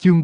Chương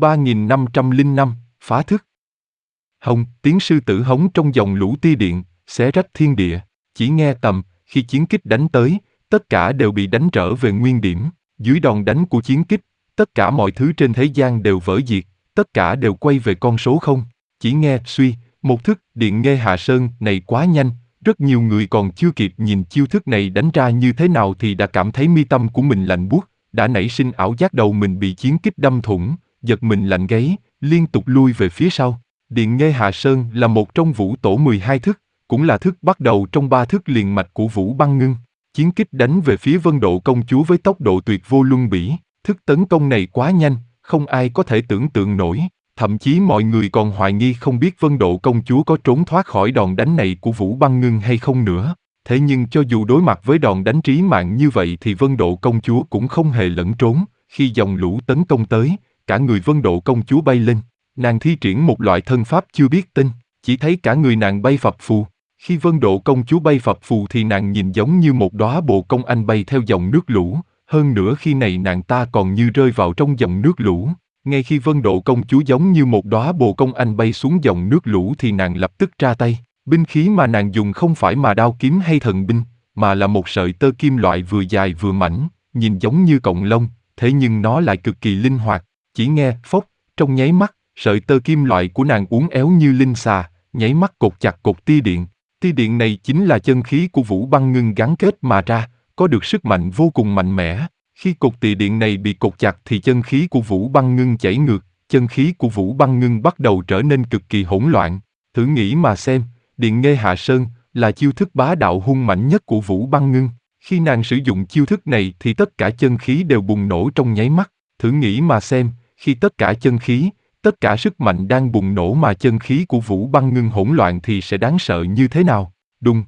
3505, phá thức. Hồng, tiếng sư tử hống trong dòng lũ tia điện, xé rách thiên địa. Chỉ nghe tầm, khi chiến kích đánh tới, tất cả đều bị đánh trở về nguyên điểm. Dưới đòn đánh của chiến kích, tất cả mọi thứ trên thế gian đều vỡ diệt, tất cả đều quay về con số không. Chỉ nghe suy, một thức điện nghê hạ sơn này quá nhanh, rất nhiều người còn chưa kịp nhìn chiêu thức này đánh ra như thế nào thì đã cảm thấy mi tâm của mình lạnh buốt, đã nảy sinh ảo giác đầu mình bị chiến kích đâm thủng, giật mình lạnh gáy, liên tục lui về phía sau. Điện nghê hạ sơn là một trong vũ tổ 12 thức, cũng là thức bắt đầu trong 3 thức liền mạch của Vũ Băng Ngưng. Chiến kích đánh về phía Vân Độ công chúa với tốc độ tuyệt vô luân bỉ, thức tấn công này quá nhanh, không ai có thể tưởng tượng nổi, thậm chí mọi người còn hoài nghi không biết Vân Độ công chúa có trốn thoát khỏi đòn đánh này của Vũ Băng Ngưng hay không nữa. Thế nhưng cho dù đối mặt với đòn đánh trí mạng như vậy thì Vân Độ công chúa cũng không hề lẫn trốn, khi dòng lũ tấn công tới, cả người Vân Độ công chúa bay lên, nàng thi triển một loại thân pháp chưa biết tên, chỉ thấy cả người nàng bay phập phù. Khi Vân Độ công chúa bay phập phù thì nàng nhìn giống như một đóa bồ công anh bay theo dòng nước lũ, hơn nữa khi này nàng ta còn như rơi vào trong dòng nước lũ. Ngay khi Vân Độ công chúa giống như một đóa bồ công anh bay xuống dòng nước lũ thì nàng lập tức ra tay. Binh khí mà nàng dùng không phải mà đao kiếm hay thần binh, mà là một sợi tơ kim loại vừa dài vừa mảnh, nhìn giống như cọng lông, thế nhưng nó lại cực kỳ linh hoạt. Chỉ nghe phốc, trong nháy mắt, sợi tơ kim loại của nàng uốn éo như linh xà, nháy mắt cột chặt cột tia điện. Tia điện này chính là chân khí của Vũ Băng Ngưng gắn kết mà ra, có được sức mạnh vô cùng mạnh mẽ. Khi cột tia điện này bị cột chặt thì chân khí của Vũ Băng Ngưng chảy ngược, chân khí của Vũ Băng Ngưng bắt đầu trở nên cực kỳ hỗn loạn. Thử nghĩ mà xem, điện nghê hạ sơn là chiêu thức bá đạo hung mạnh nhất của Vũ Băng Ngưng. Khi nàng sử dụng chiêu thức này thì tất cả chân khí đều bùng nổ trong nháy mắt. Thử nghĩ mà xem, khi tất cả chân khí, tất cả sức mạnh đang bùng nổ mà chân khí của Vũ Băng Ngưng hỗn loạn thì sẽ đáng sợ như thế nào. Đùng.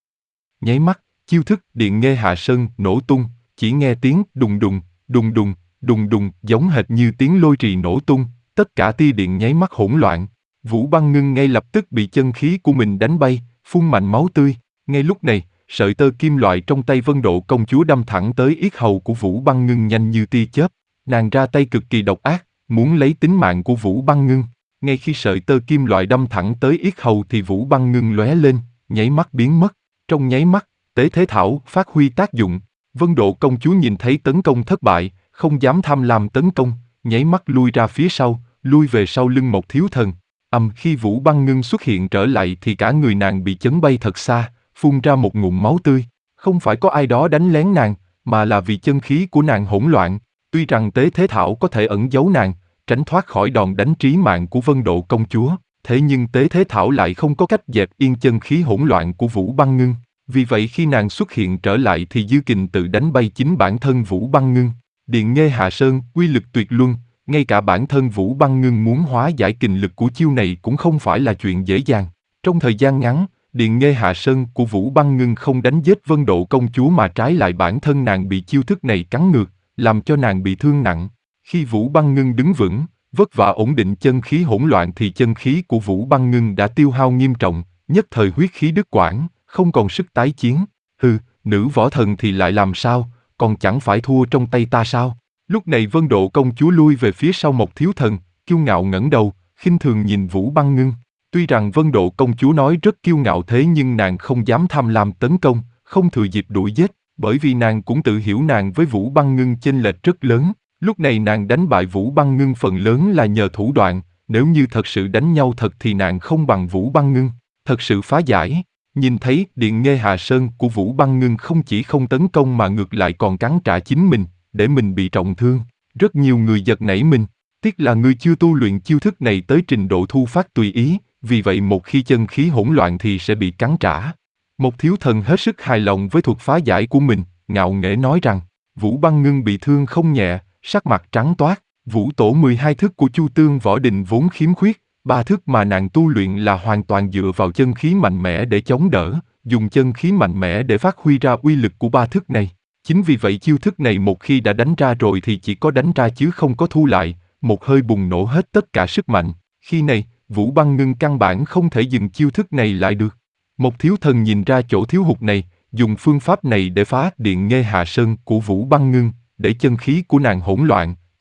Nháy mắt, chiêu thức điện nghê hạ sơn nổ tung, chỉ nghe tiếng đùng đùng, đùng đùng, đùng đùng giống hệt như tiếng lôi trì nổ tung, tất cả tia điện nháy mắt hỗn loạn. Vũ Băng Ngưng ngay lập tức bị chân khí của mình đánh bay, phun mạnh máu tươi. Ngay lúc này, sợi tơ kim loại trong tay Vân Độ công chúa đâm thẳng tới yết hầu của Vũ Băng Ngưng nhanh như tia chớp. Nàng ra tay cực kỳ độc ác, muốn lấy tính mạng của Vũ Băng Ngưng. Ngay khi sợi tơ kim loại đâm thẳng tới yết hầu thì Vũ Băng Ngưng lóe lên, nháy mắt biến mất. Trong nháy mắt, Tế Thế Thảo phát huy tác dụng. Vân Độ công chúa nhìn thấy tấn công thất bại, không dám tham lam tấn công, nháy mắt lui ra phía sau, lui về sau lưng Mộc Thiếu Thần. Khi Vũ Băng Ngưng xuất hiện trở lại thì cả người nàng bị chấn bay thật xa, phun ra một ngụm máu tươi. Không phải có ai đó đánh lén nàng, mà là vì chân khí của nàng hỗn loạn. Tuy rằng Tế Thế Thảo có thể ẩn giấu nàng, tránh thoát khỏi đòn đánh trí mạng của Vân Độ công chúa, thế nhưng Tế Thế Thảo lại không có cách dẹp yên chân khí hỗn loạn của Vũ Băng Ngưng. Vì vậy khi nàng xuất hiện trở lại thì dư kình tự đánh bay chính bản thân Vũ Băng Ngưng. Điện nghê hạ sơn, quy lực tuyệt luân, ngay cả bản thân Vũ Băng Ngưng muốn hóa giải kình lực của chiêu này cũng không phải là chuyện dễ dàng. Trong thời gian ngắn, điện nghê hạ sơn của Vũ Băng Ngưng không đánh giết Vân Độ công chúa mà trái lại bản thân nàng bị chiêu thức này cắn ngược, làm cho nàng bị thương nặng. Khi Vũ Băng Ngưng đứng vững, vất vả ổn định chân khí hỗn loạn thì chân khí của Vũ Băng Ngưng đã tiêu hao nghiêm trọng, nhất thời huyết khí đứt quãng, không còn sức tái chiến. Hừ, nữ võ thần thì lại làm sao, còn chẳng phải thua trong tay ta sao? Lúc này Vân Độ công chúa lui về phía sau Mộc Thiếu Thần, kiêu ngạo ngẩng đầu, khinh thường nhìn Vũ Băng Ngưng. Tuy rằng Vân Độ công chúa nói rất kiêu ngạo thế nhưng nàng không dám tham lam tấn công, không thừa dịp đuổi giết, bởi vì nàng cũng tự hiểu nàng với Vũ Băng Ngưng chênh lệch rất lớn. Lúc này nàng đánh bại Vũ Băng Ngưng phần lớn là nhờ thủ đoạn, nếu như thật sự đánh nhau thật thì nàng không bằng Vũ Băng Ngưng. Thật sự phá giải. Nhìn thấy điện nghê hạ sơn của Vũ Băng Ngưng không chỉ không tấn công mà ngược lại còn cắn trả chính mình, để mình bị trọng thương. Rất nhiều người giật nảy mình, tiếc là ngươi chưa tu luyện chiêu thức này tới trình độ thu phát tùy ý, vì vậy một khi chân khí hỗn loạn thì sẽ bị cắn trả. Một Thiếu Thần hết sức hài lòng với thuật phá giải của mình, ngạo nghễ nói rằng, Vũ Băng Ngưng bị thương không nhẹ, sắc mặt trắng toát. Vũ tổ 12 thức của Chu Tương Võ Đình vốn khiếm khuyết, 3 thức mà nàng tu luyện là hoàn toàn dựa vào chân khí mạnh mẽ để chống đỡ, dùng chân khí mạnh mẽ để phát huy ra uy lực của 3 thức này. Chính vì vậy chiêu thức này một khi đã đánh ra rồi thì chỉ có đánh ra chứ không có thu lại, một hơi bùng nổ hết tất cả sức mạnh. Khi này, Vũ Băng Ngưng căn bản không thể dừng chiêu thức này lại được. Một Thiếu Thần nhìn ra chỗ thiếu hụt này, dùng phương pháp này để phá điện nghê hạ sơn của Vũ Băng Ngưng, để chân khí của nàng hỗn loạn,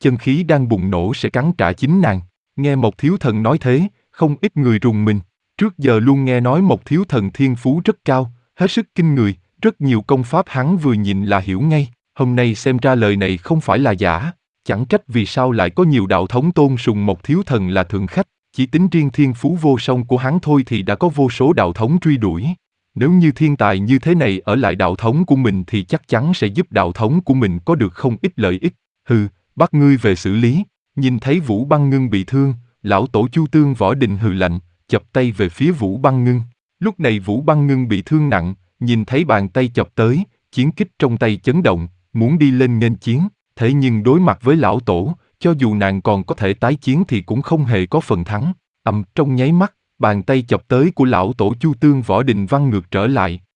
chân khí đang bùng nổ sẽ cắn trả chính nàng. Nghe Mộc Thiếu Thần nói thế, không ít người rùng mình. Trước giờ luôn nghe nói Mộc Thiếu Thần thiên phú rất cao, hết sức kinh người, rất nhiều công pháp hắn vừa nhìn là hiểu ngay. Hôm nay xem ra lời này không phải là giả, chẳng trách vì sao lại có nhiều đạo thống tôn sùng Mộc Thiếu Thần là thượng khách. Chỉ tính riêng thiên phú vô song của hắn thôi thì đã có vô số đạo thống truy đuổi. Nếu như thiên tài như thế này ở lại đạo thống của mình thì chắc chắn sẽ giúp đạo thống của mình có được không ít lợi ích. Hừ, bắt ngươi về xử lý. Nhìn thấy Vũ Băng Ngưng bị thương, lão tổ Chu Tương Võ Đình hừ lạnh, chập tay về phía Vũ Băng Ngưng. Lúc này Vũ Băng Ngưng bị thương nặng, nhìn thấy bàn tay chập tới, chiến kích trong tay chấn động, muốn đi lên nghênh chiến. Thế nhưng đối mặt với lão tổ, cho dù nàng còn có thể tái chiến thì cũng không hề có phần thắng. Trong nháy mắt, bàn tay chập tới của lão tổ Chu Tương Võ Đình văng ngược trở lại,